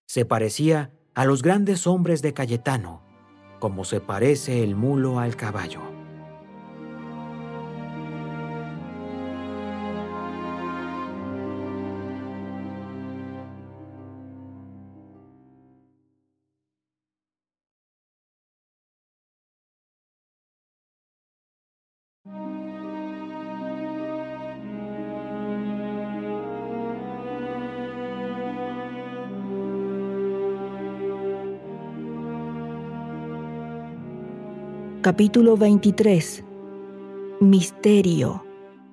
Se parecía a los grandes hombres de Cayetano, como se parece el mulo al caballo. Capítulo 23. Misterio.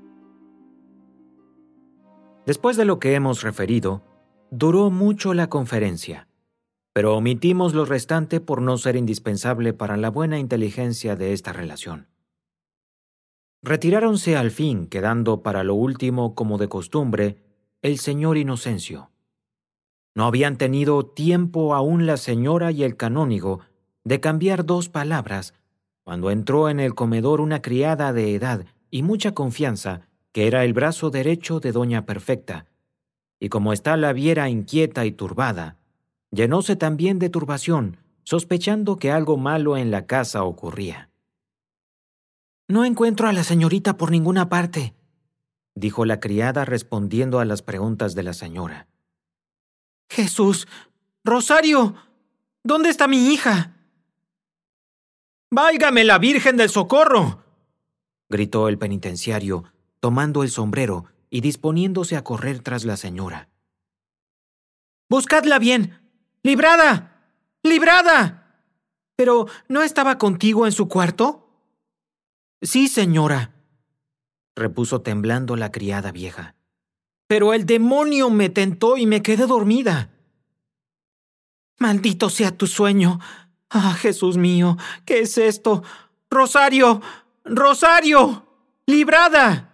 Después de lo que hemos referido, duró mucho la conferencia, pero omitimos lo restante por no ser indispensable para la buena inteligencia de esta relación. Retiráronse al fin, quedando para lo último, como de costumbre, el señor Inocencio. No habían tenido tiempo aún la señora y el canónigo de cambiar 2 palabras, cuando entró en el comedor una criada de edad y mucha confianza, que era el brazo derecho de doña Perfecta, y como ésta la viera inquieta y turbada, llenóse también de turbación, sospechando que algo malo en la casa ocurría. «No encuentro a la señorita por ninguna parte», dijo la criada respondiendo a las preguntas de la señora. «Jesús, Rosario, ¿dónde está mi hija?» «¡Válgame la Virgen del Socorro!», gritó el penitenciario, tomando el sombrero y disponiéndose a correr tras la señora. «¡Buscadla bien! ¡Librada! ¡Librada! ¿Pero no estaba contigo en su cuarto?» «Sí, señora», repuso temblando la criada vieja. «Pero el demonio me tentó y me quedé dormida». «Maldito sea tu sueño. ¡Ah, Jesús mío! ¿Qué es esto? ¡Rosario! ¡Rosario! ¡Librada!».